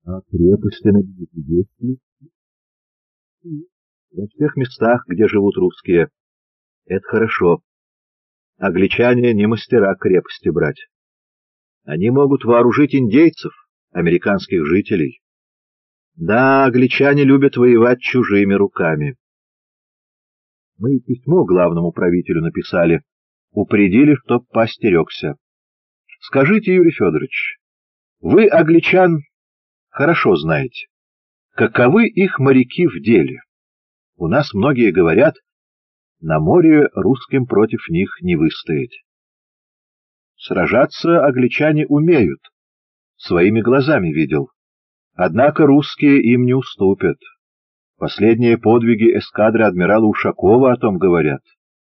А крепости на берегу есть ли? Во всех местах, где живут русские. Это хорошо. Англичане не мастера крепости брать. Они могут вооружить индейцев, американских жителей. Да, англичане любят воевать чужими руками. Мы письмо главному правителю написали, упредили, чтоб поостерегся. Скажите, Юрий Федорович, вы, англичан, хорошо знаете, каковы их моряки в деле. У нас многие говорят, на море русским против них не выстоять. Сражаться англичане умеют, своими глазами видел. Однако русские им не уступят. Последние подвиги эскадры адмирала Ушакова о том говорят.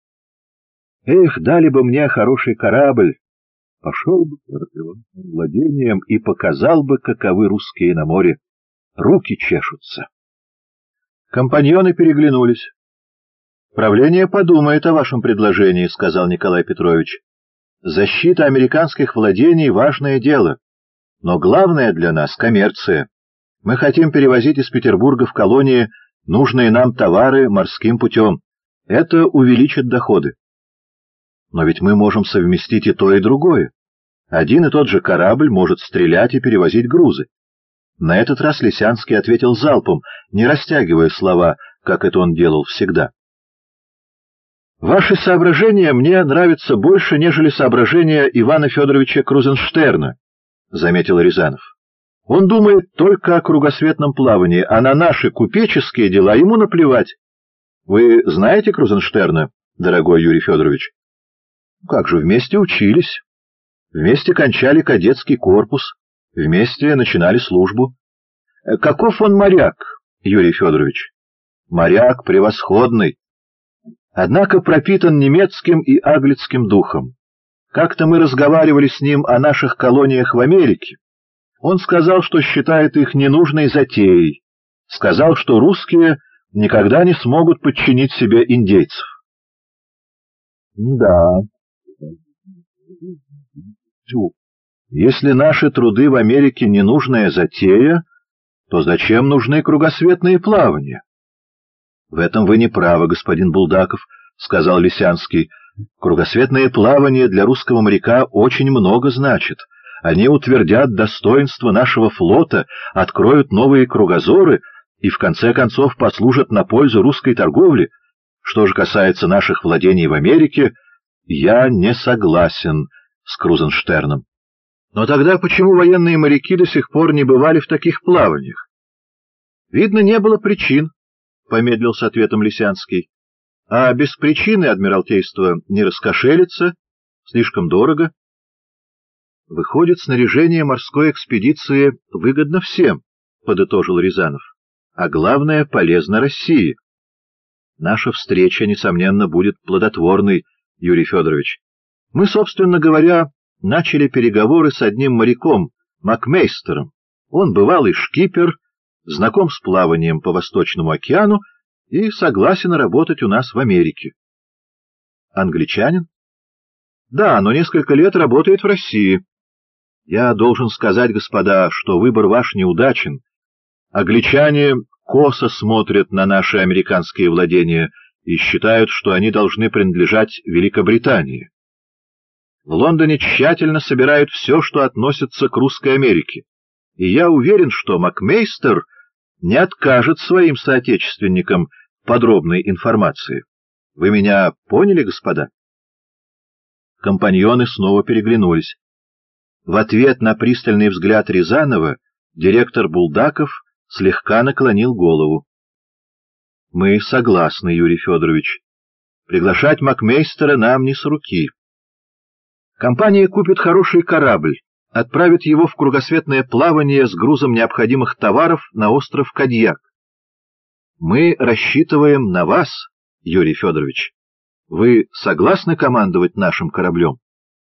Эх, дали бы мне хороший корабль, пошел бы по владениям и показал бы, каковы русские на море. Руки чешутся. Компаньоны переглянулись. «Правление подумает о вашем предложении», — сказал Николай Петрович. «Защита американских владений — важное дело, но главное для нас — коммерция. Мы хотим перевозить из Петербурга в колонии нужные нам товары морским путем. Это увеличит доходы. Но ведь мы можем совместить и то, и другое. Один и тот же корабль может стрелять и перевозить грузы». На этот раз Лисянский ответил залпом, не растягивая слова, как это он делал всегда. «Ваши соображения мне нравятся больше, нежели соображения Ивана Федоровича Крузенштерна», — заметил Рязанов. «Он думает только о кругосветном плавании, а на наши купеческие дела ему наплевать. Вы знаете Крузенштерна, дорогой Юрий Федорович? Как же, вместе учились, вместе кончали кадетский корпус, вместе начинали службу. Каков он моряк, Юрий Федорович? Моряк превосходный. Однако пропитан немецким и аглицким духом. Как-то мы разговаривали с ним о наших колониях в Америке. Он сказал, что считает их ненужной затеей. Сказал, что русские никогда не смогут подчинить себе индейцев. Да. Если наши труды в Америке ненужная затея, то зачем нужны кругосветные плавания? — В этом вы не правы, господин Булдаков, — сказал Лисянский. — Кругосветные плавания для русского моряка очень много значат. Они утвердят достоинство нашего флота, откроют новые кругозоры и, в конце концов, послужат на пользу русской торговли. Что же касается наших владений в Америке, я не согласен с Крузенштерном. Но тогда почему военные моряки до сих пор не бывали в таких плаваниях? — Видно, не было причин, — помедлил с ответом Лисянский. — А без причины Адмиралтейство не раскошелится, слишком дорого. — Выходит, снаряжение морской экспедиции выгодно всем, — подытожил Рязанов, — а главное, полезно России. Наша встреча, несомненно, будет плодотворной, Юрий Федорович. Мы, собственно говоря, начали переговоры с одним моряком, Макмейстером. Он бывалый шкипер, знаком с плаванием по Восточному океану и согласен работать у нас в Америке. Англичанин? Да, но несколько лет работает в России. Я должен сказать, господа, что выбор ваш неудачен. Англичане косо смотрят на наши американские владения и считают, что они должны принадлежать Великобритании. В Лондоне тщательно собирают все, что относится к русской Америке, и я уверен, что Макмейстер не откажет своим соотечественникам подробной информации. Вы меня поняли, господа? Компаньоны снова переглянулись. В ответ на пристальный взгляд Рязанова директор Булдаков слегка наклонил голову. — Мы согласны, Юрий Федорович. Приглашать Макмейстера нам не с руки. Компания купит хороший корабль, отправит его в кругосветное плавание с грузом необходимых товаров на остров Кадьяк. Мы рассчитываем на вас, Юрий Федорович. Вы согласны командовать нашим кораблем?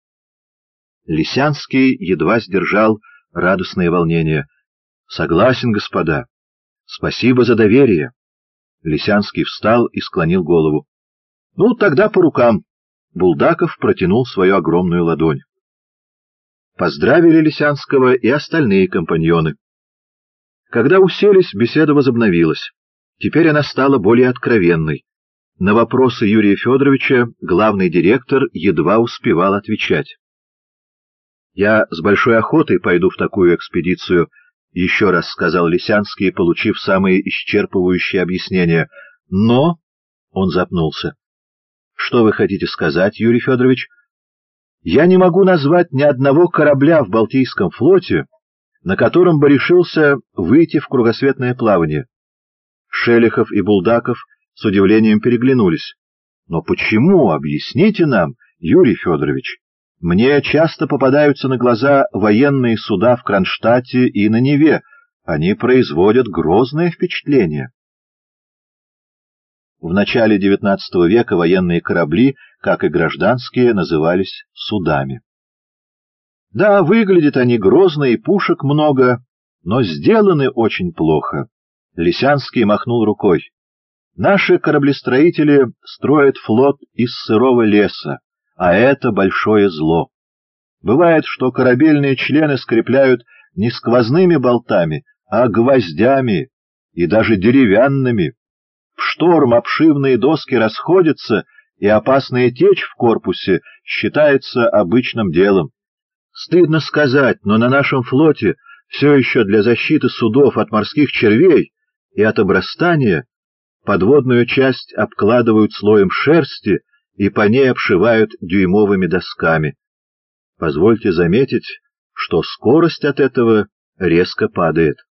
Лисянский едва сдержал радостное волнение. — Согласен, господа. Спасибо за доверие. Лисянский встал и склонил голову. — Ну, тогда по рукам. Булдаков протянул свою огромную ладонь. Поздравили Лисянского и остальные компаньоны. Когда уселись, беседа возобновилась. Теперь она стала более откровенной. На вопросы Юрия Федоровича главный директор едва успевал отвечать. «Я с большой охотой пойду в такую экспедицию», — еще раз сказал Лисянский, получив самые исчерпывающие объяснения. «Но...» — он запнулся. «Что вы хотите сказать, Юрий Федорович?» «Я не могу назвать ни одного корабля в Балтийском флоте, на котором бы решился выйти в кругосветное плавание». Шелехов и Булдаков с удивлением переглянулись. «Но почему? Объясните нам, Юрий Федорович. Мне часто попадаются на глаза военные суда в Кронштадте и на Неве. Они производят грозное впечатление». В начале XIX века военные корабли, как и гражданские, назывались судами. Да, выглядят они грозно и пушек много, но сделаны очень плохо. Лисянский махнул рукой. Наши кораблестроители строят флот из сырого леса, а это большое зло. Бывает, что корабельные члены скрепляют не сквозными болтами, а гвоздями и даже деревянными. В шторм обшивные доски расходятся, и опасная течь в корпусе считается обычным делом. Стыдно сказать, но на нашем флоте все еще для защиты судов от морских червей и от обрастания подводную часть обкладывают слоем шерсти и по ней обшивают дюймовыми досками. Позвольте заметить, что скорость от этого резко падает.